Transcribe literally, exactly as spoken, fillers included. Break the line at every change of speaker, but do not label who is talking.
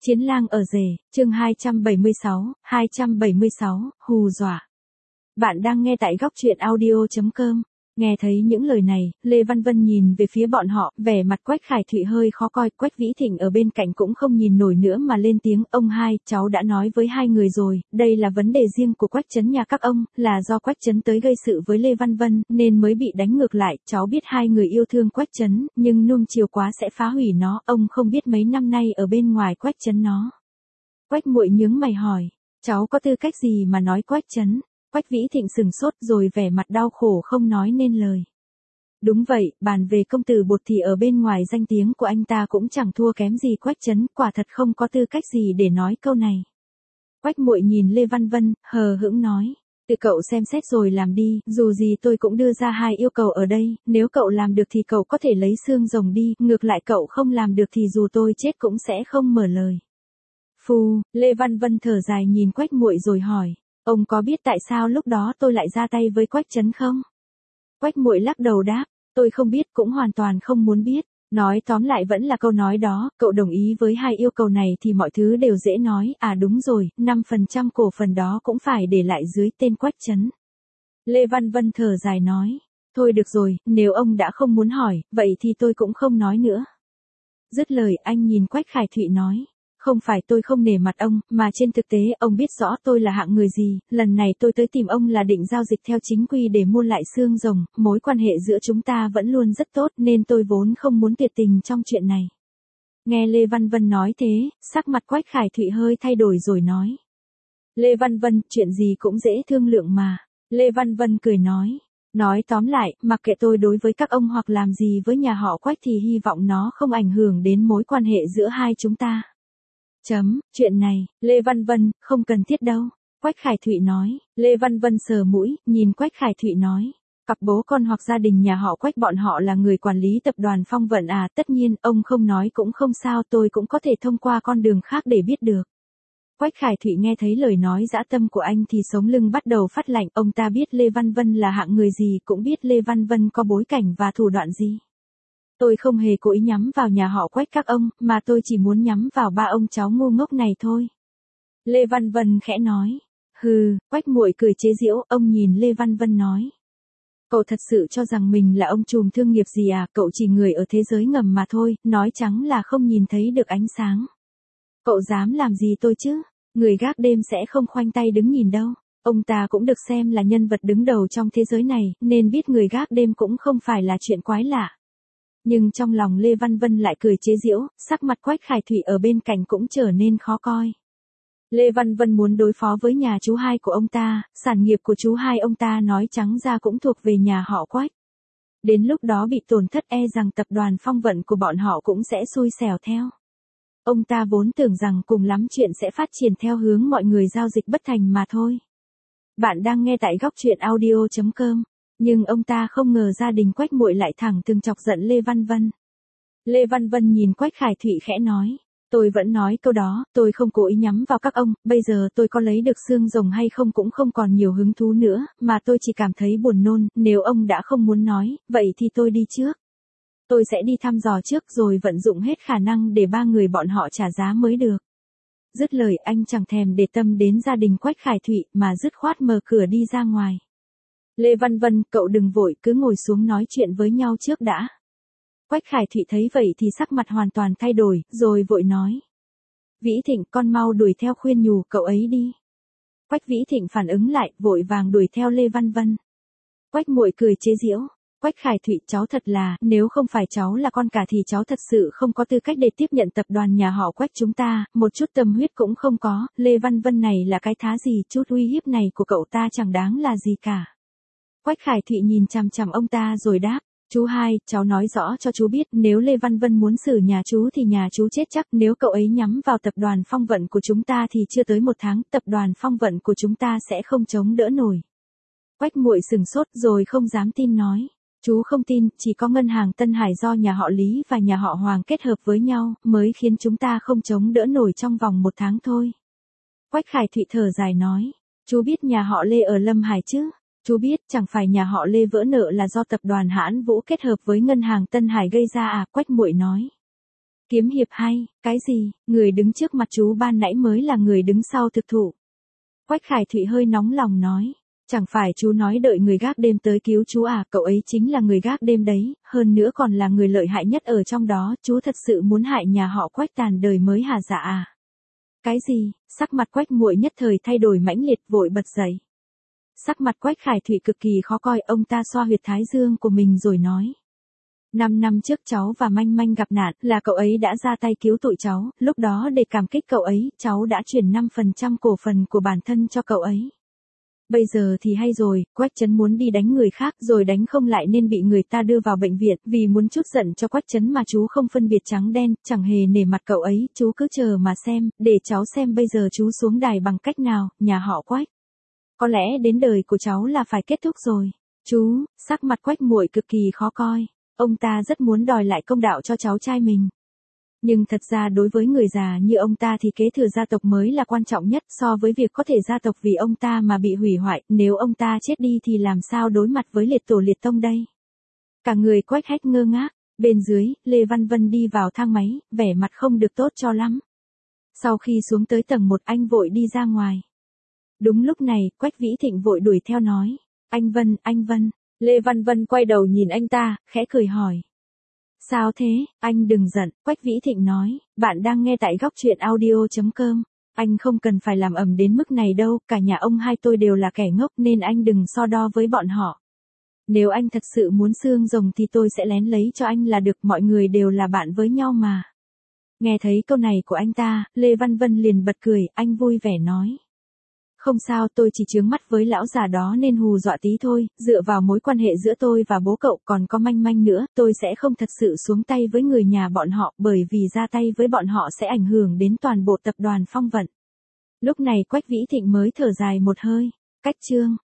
Chiến lang ở rể, chương hai trăm bảy mươi sáu, hai trăm bảy mươi sáu, hù dọa. Bạn đang nghe tại góc truyện audio chấm com. Nghe thấy những lời này, Lê Văn Vân nhìn về phía bọn họ, vẻ mặt Quách Khải Thụy hơi khó coi. Quách Vĩ Thịnh ở bên cạnh cũng không nhìn nổi nữa mà lên tiếng, ông hai, cháu đã nói với hai người rồi, đây là vấn đề riêng của Quách Trấn nhà các ông, là do Quách Trấn tới gây sự với Lê Văn Vân, nên mới bị đánh ngược lại. Cháu biết hai người yêu thương Quách Trấn, nhưng nuông chiều quá sẽ phá hủy nó, ông không biết mấy năm nay ở bên ngoài Quách Trấn nó. Quách Muội nhướng mày hỏi, cháu có tư cách gì mà nói Quách Trấn? Quách Vĩ Thịnh sừng sốt rồi vẻ mặt đau khổ không nói nên lời. Đúng vậy, bàn về công tử bột thì ở bên ngoài danh tiếng của anh ta cũng chẳng thua kém gì Quách Trấn, quả thật không có tư cách gì để nói câu này. Quách Muội nhìn Lê Văn Vân, hờ hững nói, tự cậu xem xét rồi làm đi, dù gì tôi cũng đưa ra hai yêu cầu ở đây, nếu cậu làm được thì cậu có thể lấy xương rồng đi, ngược lại cậu không làm được thì dù tôi chết cũng sẽ không mở lời. Phù, Lê Văn Vân thở dài nhìn Quách Muội rồi hỏi. Ông có biết tại sao lúc đó tôi lại ra tay với Quách Trấn không? Quách Muội lắc đầu đáp, tôi không biết, cũng hoàn toàn không muốn biết. Nói tóm lại vẫn là câu nói đó, cậu đồng ý với hai yêu cầu này thì mọi thứ đều dễ nói, à đúng rồi, năm phần trăm cổ phần đó cũng phải để lại dưới tên Quách Trấn. Lê Văn Vân thở dài nói, thôi được rồi, nếu ông đã không muốn hỏi, vậy thì tôi cũng không nói nữa. Dứt lời anh nhìn Quách Khải Thụy nói. Không phải tôi không nể mặt ông, mà trên thực tế ông biết rõ tôi là hạng người gì, lần này tôi tới tìm ông là định giao dịch theo chính quy để mua lại xương rồng, mối quan hệ giữa chúng ta vẫn luôn rất tốt nên tôi vốn không muốn tuyệt tình trong chuyện này. Nghe Lê Văn Vân nói thế, sắc mặt Quách Khải Thụy hơi thay đổi rồi nói. Lê Văn Vân, chuyện gì cũng dễ thương lượng mà. Lê Văn Vân cười nói. Nói tóm lại, mặc kệ tôi đối với các ông hoặc làm gì với nhà họ Quách thì hy vọng nó không ảnh hưởng đến mối quan hệ giữa hai chúng ta. Chấm, chuyện này, Lê Văn Vân, không cần thiết đâu. Quách Khải Thụy nói, Lê Văn Vân sờ mũi, nhìn Quách Khải Thụy nói. Cặp bố con hoặc gia đình nhà họ Quách bọn họ là người quản lý tập đoàn Phong Vận à, tất nhiên, ông không nói cũng không sao, tôi cũng có thể thông qua con đường khác để biết được. Quách Khải Thụy nghe thấy lời nói dã tâm của anh thì sống lưng bắt đầu phát lạnh, ông ta biết Lê Văn Vân là hạng người gì, cũng biết Lê Văn Vân có bối cảnh và thủ đoạn gì. Tôi không hề cố ý nhắm vào nhà họ Quách các ông, mà tôi chỉ muốn nhắm vào ba ông cháu ngu ngốc này thôi. Lê Văn Vân khẽ nói. Hừ, Quách Muội cười chế giễu, ông nhìn Lê Văn Vân nói. Cậu thật sự cho rằng mình là ông trùm thương nghiệp gì à, cậu chỉ người ở thế giới ngầm mà thôi, nói trắng là không nhìn thấy được ánh sáng. Cậu dám làm gì tôi chứ, người gác đêm sẽ không khoanh tay đứng nhìn đâu. Ông ta cũng được xem là nhân vật đứng đầu trong thế giới này, nên biết người gác đêm cũng không phải là chuyện quái lạ. Nhưng trong lòng Lê Văn Vân lại cười chế giễu, sắc mặt Quách Khải Thụy ở bên cạnh cũng trở nên khó coi. Lê Văn Vân muốn đối phó với nhà chú hai của ông ta, sản nghiệp của chú hai ông ta nói trắng ra cũng thuộc về nhà họ Quách. Đến lúc đó bị tổn thất e rằng tập đoàn Phong Vận của bọn họ cũng sẽ xui xẻo theo. Ông ta vốn tưởng rằng cùng lắm chuyện sẽ phát triển theo hướng mọi người giao dịch bất thành mà thôi. Bạn đang nghe tại góc truyện audio chấm com. Nhưng ông ta không ngờ gia đình Quách Muội lại thẳng từng chọc giận Lê Văn Vân. Lê Văn Vân nhìn Quách Khải Thụy khẽ nói, tôi vẫn nói câu đó, tôi không cố ý nhắm vào các ông, bây giờ tôi có lấy được xương rồng hay không cũng không còn nhiều hứng thú nữa, mà tôi chỉ cảm thấy buồn nôn, nếu ông đã không muốn nói, vậy thì tôi đi trước. Tôi sẽ đi thăm dò trước rồi vận dụng hết khả năng để ba người bọn họ trả giá mới được. Dứt lời anh chẳng thèm để tâm đến gia đình Quách Khải Thụy mà dứt khoát mở cửa đi ra ngoài. Lê Văn Vân, cậu đừng vội, cứ ngồi xuống nói chuyện với nhau trước đã. Quách Khải Thụy thấy vậy thì sắc mặt hoàn toàn thay đổi, rồi vội nói. Vĩ Thịnh, con mau đuổi theo khuyên nhủ cậu ấy đi. Quách Vĩ Thịnh phản ứng lại, vội vàng đuổi theo Lê Văn Vân. Quách Muội cười chế giễu. Quách Khải Thụy, cháu thật là, nếu không phải cháu là con cả thì cháu thật sự không có tư cách để tiếp nhận tập đoàn nhà họ Quách chúng ta, một chút tâm huyết cũng không có, Lê Văn Vân này là cái thá gì, chút uy hiếp này của cậu ta chẳng đáng là gì cả. Quách Khải Thụy nhìn chằm chằm ông ta rồi đáp, chú hai, cháu nói rõ cho chú biết, nếu Lê Văn Vân muốn xử nhà chú thì nhà chú chết chắc, nếu cậu ấy nhắm vào tập đoàn Phong Vận của chúng ta thì chưa tới một tháng, tập đoàn Phong Vận của chúng ta sẽ không chống đỡ nổi. Quách Muội sừng sốt rồi không dám tin nói, chú không tin, chỉ có ngân hàng Tân Hải do nhà họ Lý và nhà họ Hoàng kết hợp với nhau, mới khiến chúng ta không chống đỡ nổi trong vòng một tháng thôi. Quách Khải Thụy thở dài nói, chú biết nhà họ Lê ở Lâm Hải chứ? Chú biết chẳng phải nhà họ Lê vỡ nợ là do tập đoàn Hãn Vũ kết hợp với ngân hàng Tân Hải gây ra à, Quách Muội nói. Kiếm hiệp hay, cái gì, người đứng trước mặt chú ban nãy mới là người đứng sau thực thụ. Quách Khải Thụy hơi nóng lòng nói. Chẳng phải chú nói đợi người gác đêm tới cứu chú à, cậu ấy chính là người gác đêm đấy, hơn nữa còn là người lợi hại nhất ở trong đó, chú thật sự muốn hại nhà họ Quách tàn đời mới hả dạ à? Cái gì? Sắc mặt Quách muội nhất thời thay đổi mãnh liệt, vội bật dậy. Sắc mặt Quách Khải Thụy cực kỳ khó coi, ông ta xoa huyệt thái dương của mình rồi nói. Năm năm trước cháu và Manh Manh gặp nạn, là cậu ấy đã ra tay cứu tụi cháu, lúc đó để cảm kích cậu ấy, cháu đã chuyển năm phần trăm cổ phần của bản thân cho cậu ấy. Bây giờ thì hay rồi, Quách Trấn muốn đi đánh người khác rồi đánh không lại nên bị người ta đưa vào bệnh viện, vì muốn chút giận cho Quách Trấn mà chú không phân biệt trắng đen, chẳng hề nể mặt cậu ấy, chú cứ chờ mà xem, để cháu xem bây giờ chú xuống đài bằng cách nào, nhà họ Quách. Có lẽ đến đời của cháu là phải kết thúc rồi. Chú, sắc mặt Quách muội cực kỳ khó coi, ông ta rất muốn đòi lại công đạo cho cháu trai mình. Nhưng thật ra đối với người già như ông ta thì kế thừa gia tộc mới là quan trọng nhất, so với việc có thể gia tộc vì ông ta mà bị hủy hoại, nếu ông ta chết đi thì làm sao đối mặt với liệt tổ liệt tông đây. Cả người Quách Hách ngơ ngác, bên dưới, Lê Văn Vân đi vào thang máy, vẻ mặt không được tốt cho lắm. Sau khi xuống tới tầng một anh vội đi ra ngoài. Đúng lúc này, Quách Vĩ Thịnh vội đuổi theo nói, anh Vân, anh Vân. Lê Văn Vân quay đầu nhìn anh ta, khẽ cười hỏi. Sao thế, anh đừng giận, Quách Vĩ Thịnh nói, bạn đang nghe tại góc truyện audio chấm com. Anh không cần phải làm ầm đến mức này đâu, cả nhà ông hai tôi đều là kẻ ngốc nên anh đừng so đo với bọn họ. Nếu anh thật sự muốn xương rồng thì tôi sẽ lén lấy cho anh là được, mọi người đều là bạn với nhau mà. Nghe thấy câu này của anh ta, Lê Văn Vân liền bật cười, anh vui vẻ nói. Không sao, tôi chỉ chướng mắt với lão già đó nên hù dọa tí thôi, dựa vào mối quan hệ giữa tôi và bố cậu còn có Manh Manh nữa, tôi sẽ không thật sự xuống tay với người nhà bọn họ, bởi vì ra tay với bọn họ sẽ ảnh hưởng đến toàn bộ tập đoàn Phong Vận. Lúc này Quách Vĩ Thịnh mới thở dài một hơi, cách chương.